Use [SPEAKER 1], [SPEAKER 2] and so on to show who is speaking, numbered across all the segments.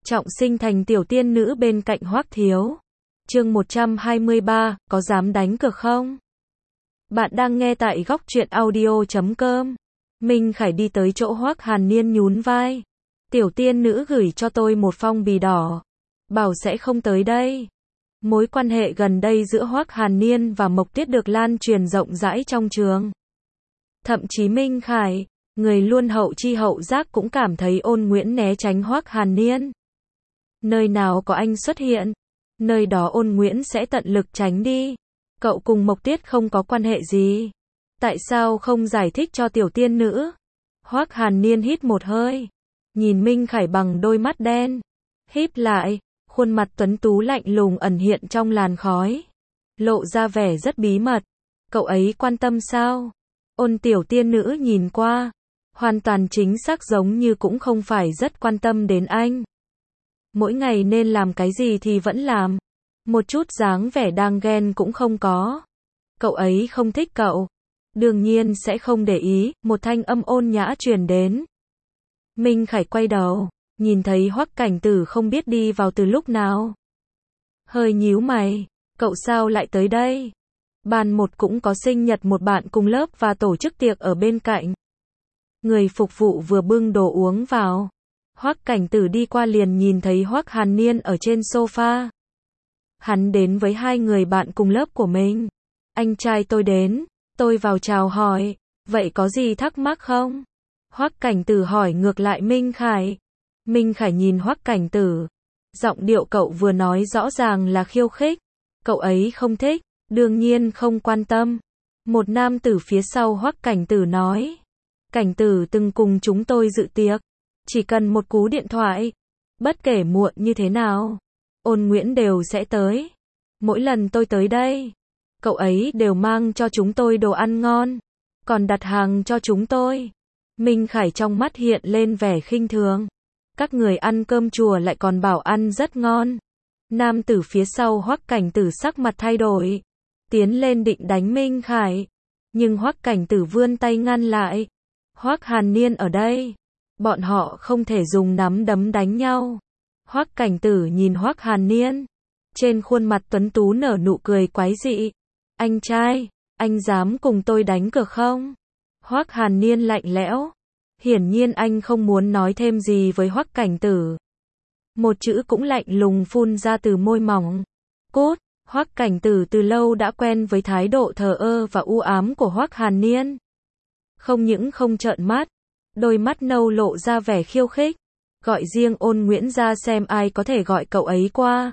[SPEAKER 1] trọng sinh thành tiểu tiên nữ bên cạnh Hoắc Thiếu. Chương 123, có dám đánh cược không? Bạn đang nghe tại góc truyện audio.com. Minh Khải đi tới chỗ Hoắc Hàn Niên nhún vai. Tiểu tiên nữ gửi cho tôi một phong bì đỏ. Bảo sẽ không tới đây. Mối quan hệ gần đây giữa Hoắc Hàn Niên và Mộc Tuyết được lan truyền rộng rãi trong trường. Thậm chí Minh Khải, người luôn hậu chi hậu giác cũng cảm thấy Ôn Nguyễn né tránh Hoắc Hàn Niên. Nơi nào có anh xuất hiện, nơi đó Ôn Nguyễn sẽ tận lực tránh đi. Cậu cùng Mộc Tuyết không có quan hệ gì. Tại sao không giải thích cho tiểu tiên nữ? Hoắc Hàn Niên hít một hơi, nhìn Minh Khải bằng đôi mắt đen, híp lại, khuôn mặt tuấn tú lạnh lùng ẩn hiện trong làn khói, lộ ra vẻ rất bí mật. Cậu ấy quan tâm sao? Ôn tiểu tiên nữ nhìn qua, hoàn toàn chính xác giống như cũng không phải rất quan tâm đến anh. Mỗi ngày nên làm cái gì thì vẫn làm, một chút dáng vẻ đang ghen cũng không có. Cậu ấy không thích cậu, đương nhiên sẽ không để ý. Một thanh âm ôn nhã truyền đến. Minh Khải quay đầu, nhìn thấy Hoắc Cảnh Tử không biết đi vào từ lúc nào. Hơi nhíu mày, cậu sao lại tới đây? Ban một cũng có sinh nhật một bạn cùng lớp và tổ chức tiệc ở bên cạnh. Người phục vụ vừa bưng đồ uống vào. Hoắc Cảnh Tử đi qua liền nhìn thấy Hoắc Hàn Niên ở trên sofa. Hắn đến với hai người bạn cùng lớp của mình. Anh trai tôi đến, tôi vào chào hỏi, vậy có gì thắc mắc không? Hoắc Cảnh Tử hỏi ngược lại Minh Khải. Minh Khải nhìn Hoắc Cảnh Tử. Giọng điệu cậu vừa nói rõ ràng là khiêu khích. Cậu ấy không thích, đương nhiên không quan tâm. Một nam tử phía sau Hoắc Cảnh Tử nói. Cảnh Tử từng cùng chúng tôi dự tiệc. Chỉ cần một cú điện thoại, bất kể muộn như thế nào, Ôn Nguyễn đều sẽ tới. Mỗi lần tôi tới đây, cậu ấy đều mang cho chúng tôi đồ ăn ngon, còn đặt hàng cho chúng tôi. Minh Khải trong mắt hiện lên vẻ khinh thường. Các người ăn cơm chùa lại còn bảo ăn rất ngon. Nam tử phía sau Hoắc Cảnh Tử sắc mặt thay đổi, tiến lên định đánh Minh Khải, nhưng Hoắc Cảnh Tử vươn tay ngăn lại. Hoắc Hàn Niên ở đây, bọn họ không thể dùng nắm đấm đánh nhau. Hoắc Cảnh Tử nhìn Hoắc Hàn Niên, trên khuôn mặt tuấn tú nở nụ cười quái dị. Anh trai, anh dám cùng tôi đánh cược không? Hoắc Hàn Niên lạnh lẽo. Hiển nhiên anh không muốn nói thêm gì với Hoắc Cảnh Tử. Một chữ cũng lạnh lùng phun ra từ môi mỏng. Cút. Hoắc Cảnh Tử từ lâu đã quen với thái độ thờ ơ và u ám của Hoắc Hàn Niên. Không những không trợn mắt, đôi mắt nâu lộ ra vẻ khiêu khích. Gọi riêng Ôn Nguyễn ra xem ai có thể gọi cậu ấy qua.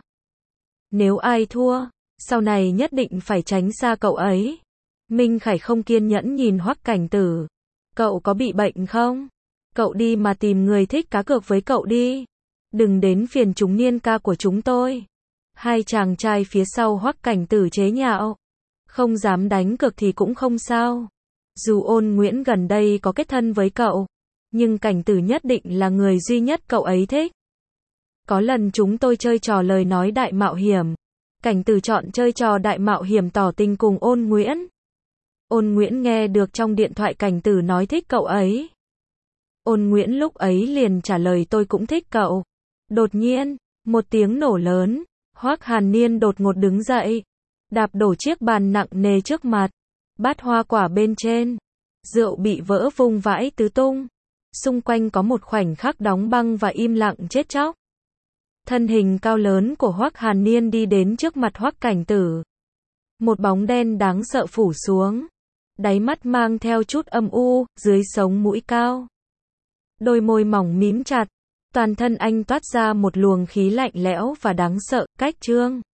[SPEAKER 1] Nếu ai thua, sau này nhất định phải tránh xa cậu ấy. Minh Khải không kiên nhẫn nhìn Hoắc Cảnh Tử. Cậu có bị bệnh không? Cậu đi mà tìm người thích cá cược với cậu đi. Đừng đến phiền chúng niên ca của chúng tôi. Hai chàng trai phía sau Hoắc Cảnh Tử chế nhạo. Không dám đánh cược thì cũng không sao. Dù Ôn Nguyễn gần đây có kết thân với cậu, nhưng Cảnh Tử nhất định là người duy nhất cậu ấy thích. Có lần chúng tôi chơi trò lời nói đại mạo hiểm. Cảnh Tử chọn chơi trò đại mạo hiểm tỏ tình cùng Ôn Nguyễn. Ôn Nguyễn nghe được trong điện thoại Cảnh Tử nói thích cậu ấy. Ôn Nguyễn lúc ấy liền trả lời tôi cũng thích cậu. Đột nhiên, một tiếng nổ lớn, Hoắc Hàn Niên đột ngột đứng dậy, đạp đổ chiếc bàn nặng nề trước mặt, bát hoa quả bên trên, rượu bị vỡ vung vãi tứ tung. Xung quanh có một khoảnh khắc đóng băng và im lặng chết chóc. Thân hình cao lớn của Hoắc Hàn Niên đi đến trước mặt Hoắc Cảnh Tử. Một bóng đen đáng sợ phủ xuống. Đáy mắt mang theo chút âm u, dưới sống mũi cao. Đôi môi mỏng mím chặt. Toàn thân anh toát ra một luồng khí lạnh lẽo và đáng sợ. Cách trương.